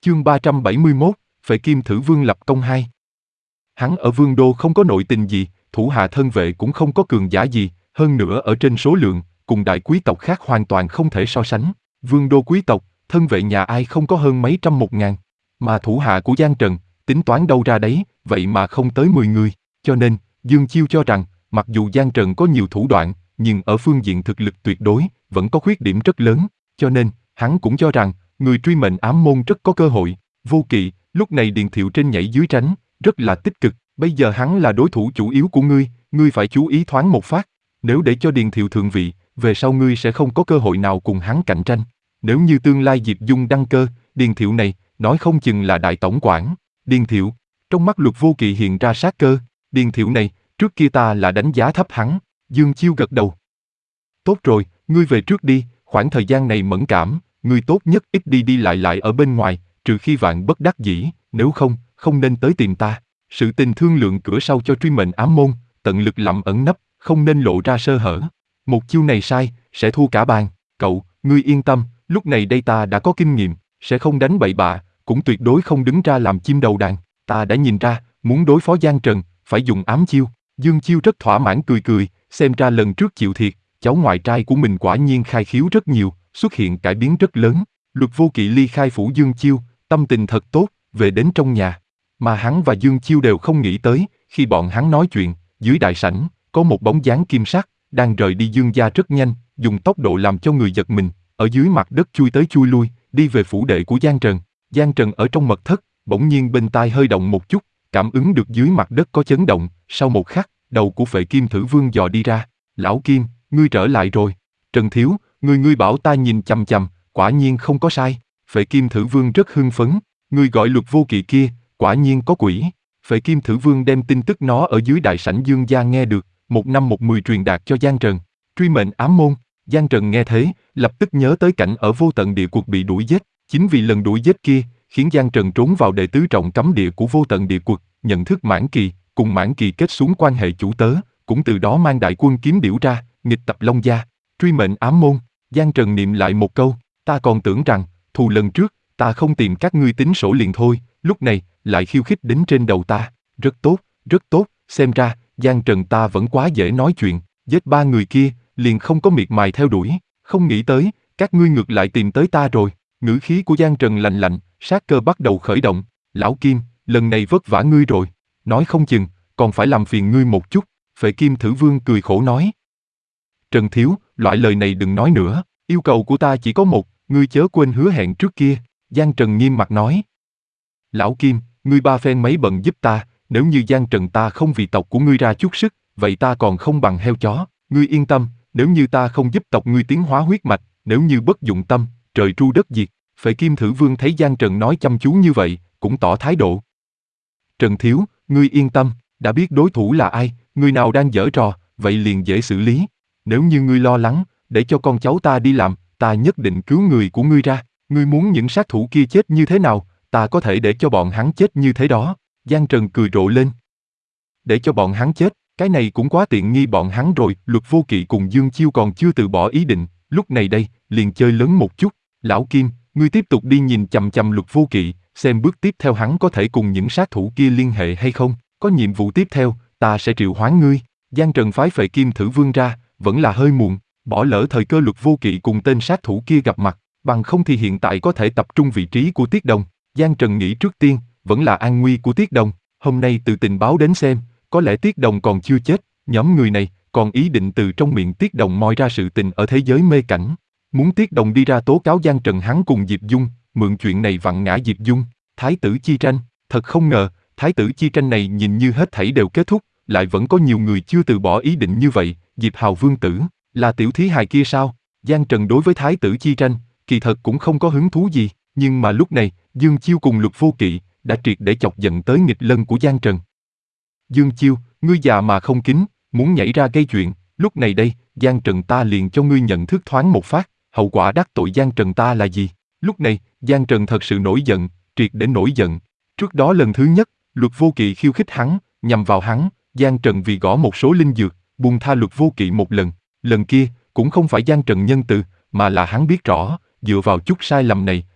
Chương 371, Phệ Kim Thử Vương lập công 2. Hắn ở Vương Đô không có nội tình gì, thủ hạ thân vệ cũng không có cường giả gì, hơn nữa ở trên số lượng, cùng đại quý tộc khác hoàn toàn không thể so sánh. Vương Đô quý tộc, thân vệ nhà ai không có hơn mấy trăm 1.000, mà thủ hạ của Giang Trần, tính toán đâu ra đấy, vậy mà không tới 10 người, cho nên, Dương Chiêu cho rằng, mặc dù Giang Trần có nhiều thủ đoạn, nhưng ở phương diện thực lực tuyệt đối, vẫn có khuyết điểm rất lớn, cho nên, hắn cũng cho rằng, người truy mệnh ám môn rất có cơ hội. Vô Kỵ, lúc này Điền Thiệu trên nhảy dưới tránh, rất là tích cực, bây giờ hắn là đối thủ chủ yếu của ngươi phải chú ý thoáng một phát, nếu để cho Điền Thiệu thượng vị, về sau ngươi sẽ không có cơ hội nào cùng hắn cạnh tranh. Nếu như tương lai Diệp Dung đăng cơ, Điền Thiệu này, nói không chừng là đại tổng quản. Điền Thiệu, trong mắt Lục Vô Kỵ hiện ra sát cơ, Điền Thiệu này, trước kia ta là đánh giá thấp hắn. Dương Chiêu gật đầu. Tốt rồi, ngươi về trước đi, khoảng thời gian này mẫn cảm, ngươi tốt nhất ít đi đi lại ở bên ngoài, trừ khi vạn bất đắc dĩ, nếu không, không nên tới tìm ta. Sự tình thương lượng cửa sau cho truy mệnh ám môn, tận lực lặm ẩn nấp, không nên lộ ra sơ hở. Một chiêu này sai, sẽ thua cả bàn. Cậu, ngươi yên tâm, lúc này đây ta đã có kinh nghiệm, sẽ không đánh bậy bạ, cũng tuyệt đối không đứng ra làm chim đầu đàn. Ta đã nhìn ra, muốn đối phó Giang Trần, phải dùng ám chiêu. Dương Chiêu rất thỏa mãn cười, xem ra lần trước chịu thiệt, cháu ngoại trai của mình quả nhiên khai khiếu rất nhiều, xuất hiện cải biến rất lớn. Lục Vô Kỵ ly khai phủ Dương Chiêu, tâm tình thật tốt, về đến trong nhà. Mà hắn và Dương Chiêu đều không nghĩ tới, khi bọn hắn nói chuyện, dưới đại sảnh, có một bóng dáng kim sắc, đang rời đi Dương gia rất nhanh, dùng tốc độ làm cho người giật mình, ở dưới mặt đất chui tới chui lui, đi về phủ đệ của Giang Trần. Giang Trần ở trong mật thất, bỗng nhiên bên tai hơi động một chút, cảm ứng được dưới mặt đất có chấn động, sau một khắc, đầu của Phệ Kim Thử Vương dò đi ra. Lão Kim, ngươi trở lại rồi. Trần Thiếu, ngươi bảo ta nhìn chằm chằm, quả nhiên không có sai. Phệ Kim Thử Vương rất hưng phấn, ngươi gọi Lục Vô Kỵ kia, quả nhiên có quỷ. Phệ Kim Thử Vương đem tin tức nó ở dưới đại sảnh Dương gia nghe được, 1 năm 1 10 truyền đạt cho Giang Trần. Truy mệnh ám môn. Giang Trần nghe thế, lập tức nhớ tới cảnh ở Vô Tận Địa Quật bị đuổi giết. Chính vì lần đuổi giết kia, khiến Giang Trần trốn vào đệ tứ trọng cấm địa của Vô Tận Địa Quật, nhận thức Mãn Kỳ, cùng Mãn Kỳ kết xuống quan hệ chủ tớ, cũng từ đó mang đại quân kiếm điểu ra, nghịch tập Long gia. Truy mệnh ám môn. Giang Trần niệm lại một câu, ta còn tưởng rằng, thù lần trước, ta không tìm các ngươi tính sổ liền thôi, lúc này, lại khiêu khích đến trên đầu ta. Rất tốt, xem ra, Giang Trần ta vẫn quá dễ nói chuyện, giết 3 người kia, liền không có miệt mài theo đuổi, không nghĩ tới, các ngươi ngược lại tìm tới ta rồi. Ngữ khí của Giang Trần lạnh lạnh, sát cơ bắt đầu khởi động. Lão Kim, lần này vất vả ngươi rồi, nói không chừng, còn phải làm phiền ngươi một chút. Phệ Kim Thử Vương cười khổ nói. Trần Thiếu, loại lời này đừng nói nữa, yêu cầu của ta chỉ có một, ngươi chớ quên hứa hẹn trước kia. Giang Trần nghiêm mặt nói. Lão Kim, ngươi ba phen mấy bận giúp ta, nếu như Giang Trần ta không vì tộc của ngươi ra chút sức, vậy ta còn không bằng heo chó. Ngươi yên tâm, nếu như ta không giúp tộc ngươi tiến hóa huyết mạch, nếu như bất dụng tâm, trời tru đất diệt. Phệ Kim Thử Vương thấy Giang Trần nói chăm chú như vậy, cũng tỏ thái độ. Trần Thiếu, ngươi yên tâm, đã biết đối thủ là ai, người nào đang giở trò, vậy liền dễ xử lý. Nếu như ngươi lo lắng, để cho con cháu ta đi làm, ta nhất định cứu người của ngươi ra. Ngươi muốn những sát thủ kia chết như thế nào, ta có thể để cho bọn hắn chết như thế đó. Giang Trần cười rộ lên. Để cho bọn hắn chết, cái này cũng quá tiện nghi bọn hắn rồi. Lục Vô Kỵ cùng Dương Chiêu còn chưa từ bỏ ý định, lúc này đây, liền chơi lớn một chút. Lão Kim, ngươi tiếp tục đi nhìn chằm chằm Lục Vô Kỵ, xem bước tiếp theo hắn có thể cùng những sát thủ kia liên hệ hay không. Có nhiệm vụ tiếp theo, ta sẽ triệu hoán ngươi. Giang Trần phái Phệ Kim Thử Vương ra, vẫn là hơi muộn, bỏ lỡ thời cơ Lục Vô Kỵ cùng tên sát thủ kia gặp mặt, bằng không thì hiện tại có thể tập trung vị trí của Tiết Đồng. Giang Trần nghĩ trước tiên, vẫn là an nguy của Tiết Đồng. Hôm nay từ tình báo đến xem, có lẽ Tiết Đồng còn chưa chết, nhóm người này còn ý định từ trong miệng Tiết Đồng moi ra sự tình ở thế giới mê cảnh. Muốn Tiết Đồng đi ra tố cáo Giang Trần hắn cùng Diệp Dung, mượn chuyện này vặn ngã Diệp Dung. Thái tử chi tranh, thật không ngờ, thái tử chi tranh này nhìn như hết thảy đều kết thúc, lại vẫn có nhiều người chưa từ bỏ ý định như vậy. Diệp Hào Vương tử, là tiểu thí hài kia sao? Giang Trần đối với thái tử chi tranh, kỳ thật cũng không có hứng thú gì, nhưng mà lúc này, Dương Chiêu cùng Lục Vô Kỵ, đã triệt để chọc giận tới nghịch lân của Giang Trần. Dương Chiêu, ngươi già mà không kính, muốn nhảy ra gây chuyện, lúc này đây, Giang Trần ta liền cho ngươi nhận thức thoáng một phát, hậu quả đắc tội Giang Trần ta là gì? Lúc này, Giang Trần thật sự nổi giận, triệt để nổi giận. Trước đó lần thứ nhất, Lục Vô Kỵ khiêu khích hắn, nhằm vào hắn, Giang Trần vì gõ một số linh dược, buông tha Lục Vô Kỵ một lần. Lần kia, cũng không phải Giang Trần nhân từ, mà là hắn biết rõ, dựa vào chút sai lầm này,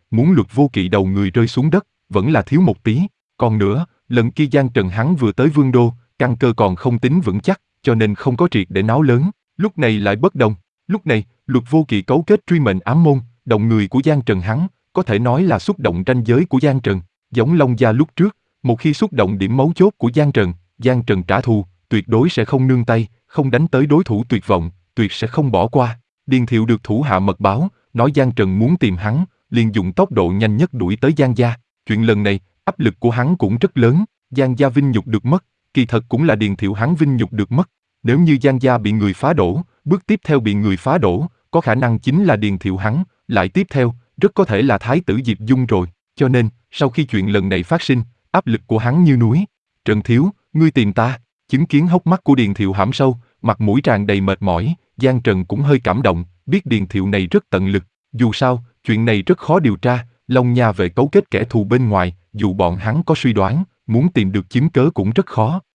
muốn Luật Vô Kỵ đầu người rơi xuống đất, vẫn là thiếu một tí. Còn nữa, lần kia Giang Trần hắn vừa tới Vương Đô, căn cơ còn không tính vững chắc, cho nên không có triệt để náo lớn. Lúc này lại bất đồng. Lúc này, Luật Vô Kỵ cấu kết truy mệnh ám môn, đồng người của Giang Trần hắn, có thể nói là xúc động ranh giới của Giang Trần. Giống Long Gia lúc trước, một khi xúc động điểm mấu chốt của Giang Trần trả thù, tuyệt đối sẽ không nương tay, không đánh tới đối thủ tuyệt vọng, tuyệt sẽ không bỏ qua. Điền Thiệu được thủ hạ mật báo, nói Giang Trần muốn tìm hắn, liền dùng tốc độ nhanh nhất đuổi tới Giang gia. Chuyện lần này, áp lực của hắn cũng rất lớn, Giang gia vinh nhục được mất, kỳ thật cũng là Điền Thiệu hắn vinh nhục được mất. Nếu như Giang gia bị người phá đổ, bước tiếp theo bị người phá đổ, có khả năng chính là Điền Thiệu hắn, lại tiếp theo, rất có thể là Thái tử Diệp Dung rồi. Cho nên, sau khi chuyện lần này phát sinh, áp lực của hắn như núi. Trần Thiếu, ngươi tìm ta. Chứng kiến hốc mắt của Điền Thiệu hãm sâu, mặt mũi tràn đầy mệt mỏi, Giang Trần cũng hơi cảm động, biết Điền Thiệu này rất tận lực. Dù sao, chuyện này rất khó điều tra, Long Nha vệ cấu kết kẻ thù bên ngoài, dù bọn hắn có suy đoán, muốn tìm được chứng cớ cũng rất khó.